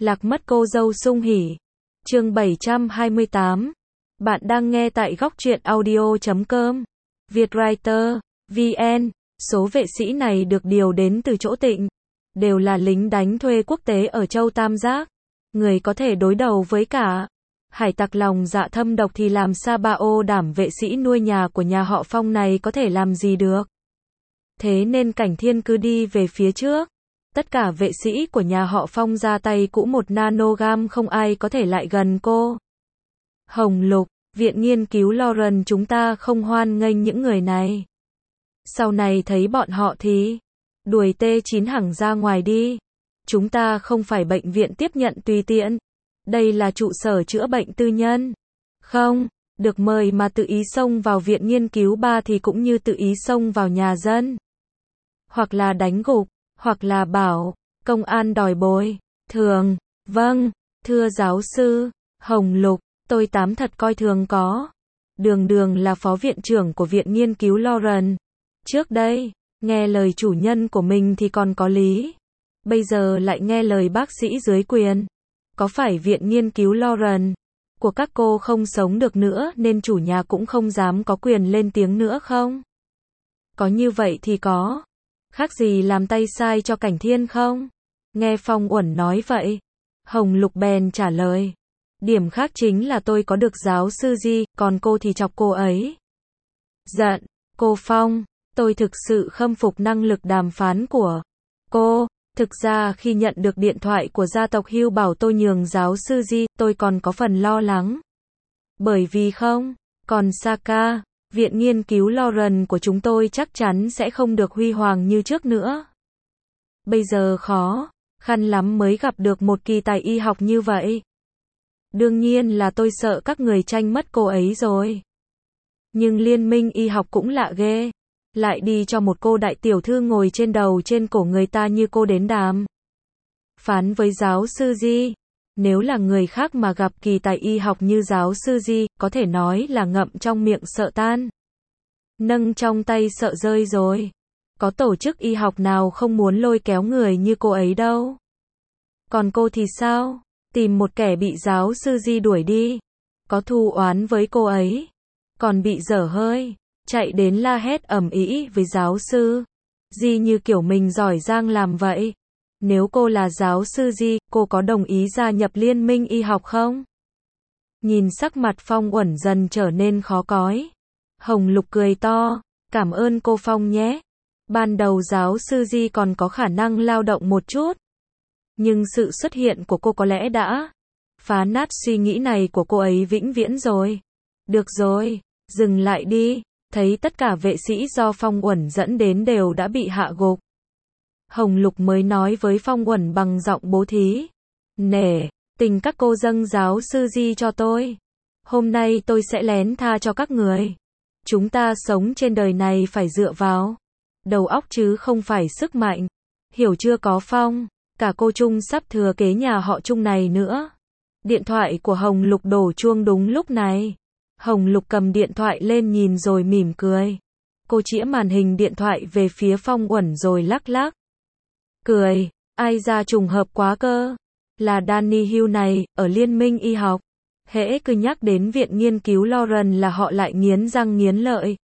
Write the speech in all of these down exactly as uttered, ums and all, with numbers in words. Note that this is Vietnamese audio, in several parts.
Lạc mất cô dâu sung hỉ. Chương bảy trăm hai mươi tám. Bạn đang nghe tại góc truyện audio chấm com. Vietwriter, vê en. Số vệ sĩ này được điều đến từ chỗ Tịnh. Đều là lính đánh thuê quốc tế ở châu Tam Giác. Người có thể đối đầu với cả hải tặc lòng dạ thâm độc thì làm sao ba ô đảm vệ sĩ nuôi nhà của nhà họ Phong này có thể làm gì được. Thế nên Cảnh Thiên cứ đi về phía trước. Tất cả vệ sĩ của nhà họ Phong ra tay cũng một nanogam không ai có thể lại gần cô. Hồng Lục, viện nghiên cứu Lauren chúng ta không hoan nghênh những người này. Sau này thấy bọn họ thì đuổi T chín hẳn ra ngoài đi. Chúng ta không phải bệnh viện tiếp nhận tùy tiện. Đây là trụ sở chữa bệnh tư nhân. Không, được mời mà tự ý xông vào viện nghiên cứu ba thì cũng như tự ý xông vào nhà dân. Hoặc là đánh gục, hoặc là bảo công an đòi bồi thường. Vâng, thưa giáo sư Hồng Lục, tôi tám thật coi thường có. Đường Đường là phó viện trưởng của viện nghiên cứu Lauren. Trước đây, nghe lời chủ nhân của mình thì còn có lý. Bây giờ lại nghe lời bác sĩ dưới quyền. Có phải viện nghiên cứu Lauren của các cô không sống được nữa nên chủ nhà cũng không dám có quyền lên tiếng nữa không? Có như vậy thì có khác gì làm tay sai cho Cảnh Thiên không? Nghe Phong Uẩn nói vậy, Hồng Lục bèn trả lời. Điểm khác chính là tôi có được giáo sư Di, còn cô thì chọc cô ấy. Giận, cô Phong, tôi thực sự khâm phục năng lực đàm phán của cô. Thực ra khi nhận được điện thoại của gia tộc Hưu bảo tôi nhường giáo sư Di, tôi còn có phần lo lắng. Bởi vì không, còn Saka, viện nghiên cứu Lauren của chúng tôi chắc chắn sẽ không được huy hoàng như trước nữa. Bây giờ khó khăn lắm mới gặp được một kỳ tài y học như vậy. Đương nhiên là tôi sợ các người tranh mất cô ấy rồi. Nhưng liên minh y học cũng lạ ghê. Lại đi cho một cô đại tiểu thư ngồi trên đầu trên cổ người ta như cô đến đàm phán với giáo sư Di. Nếu là người khác mà gặp kỳ tài y học như giáo sư Di, có thể nói là ngậm trong miệng sợ tan, nâng trong tay sợ rơi rồi. Có tổ chức y học nào không muốn lôi kéo người như cô ấy đâu. Còn cô thì sao? Tìm một kẻ bị giáo sư Di đuổi đi. Có thù oán với cô ấy. Còn bị dở hơi. Chạy đến la hét ầm ĩ với giáo sư Di như kiểu mình giỏi giang làm vậy. Nếu cô là giáo sư Di, cô có đồng ý gia nhập liên minh y học không? Nhìn sắc mặt Phong Uẩn dần trở nên khó coi. Hồng Lục cười to. Cảm ơn cô Phong nhé. Ban đầu giáo sư Di còn có khả năng lao động một chút. Nhưng sự xuất hiện của cô có lẽ đã phá nát suy nghĩ này của cô ấy vĩnh viễn rồi. Được rồi, dừng lại đi. Thấy tất cả vệ sĩ do Phong Uẩn dẫn đến đều đã bị hạ gục. Hồng Lục mới nói với Phong Uẩn bằng giọng bố thí. Nể tình các cô dâng giáo sư Di cho tôi. Hôm nay tôi sẽ lén tha cho các người. Chúng ta sống trên đời này phải dựa vào đầu óc chứ không phải sức mạnh. Hiểu chưa có Phong? Cả cô Trung sắp thừa kế nhà họ Trung này nữa. Điện thoại của Hồng Lục đổ chuông đúng lúc này. Hồng Lục cầm điện thoại lên nhìn rồi mỉm cười. Cô chĩa màn hình điện thoại về phía Phong Uẩn rồi lắc lắc. Cười, ai ra trùng hợp quá cơ. Là Danny Hugh này, ở liên minh y học. Hễ cứ nhắc đến viện nghiên cứu Lauren là họ lại nghiến răng nghiến lợi.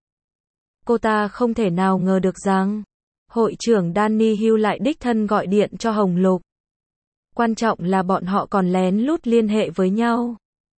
Cô ta không thể nào ngờ được rằng hội trưởng Danny Hugh lại đích thân gọi điện cho Hồng Lục. Quan trọng là bọn họ còn lén lút liên hệ với nhau.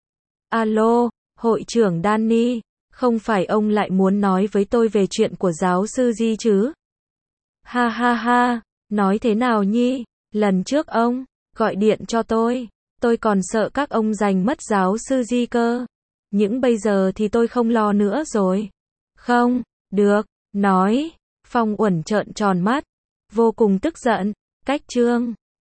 Alo, hội trưởng Danny, không phải ông lại muốn nói với tôi về chuyện của giáo sư Di chứ? Ha ha ha, nói thế nào nhi? Lần trước ông gọi điện cho tôi, tôi còn sợ các ông giành mất giáo sư Di cơ. Nhưng bây giờ thì tôi không lo nữa rồi. Không, được, nói. Phong Uẩn trợn tròn mắt, vô cùng tức giận. Cách chương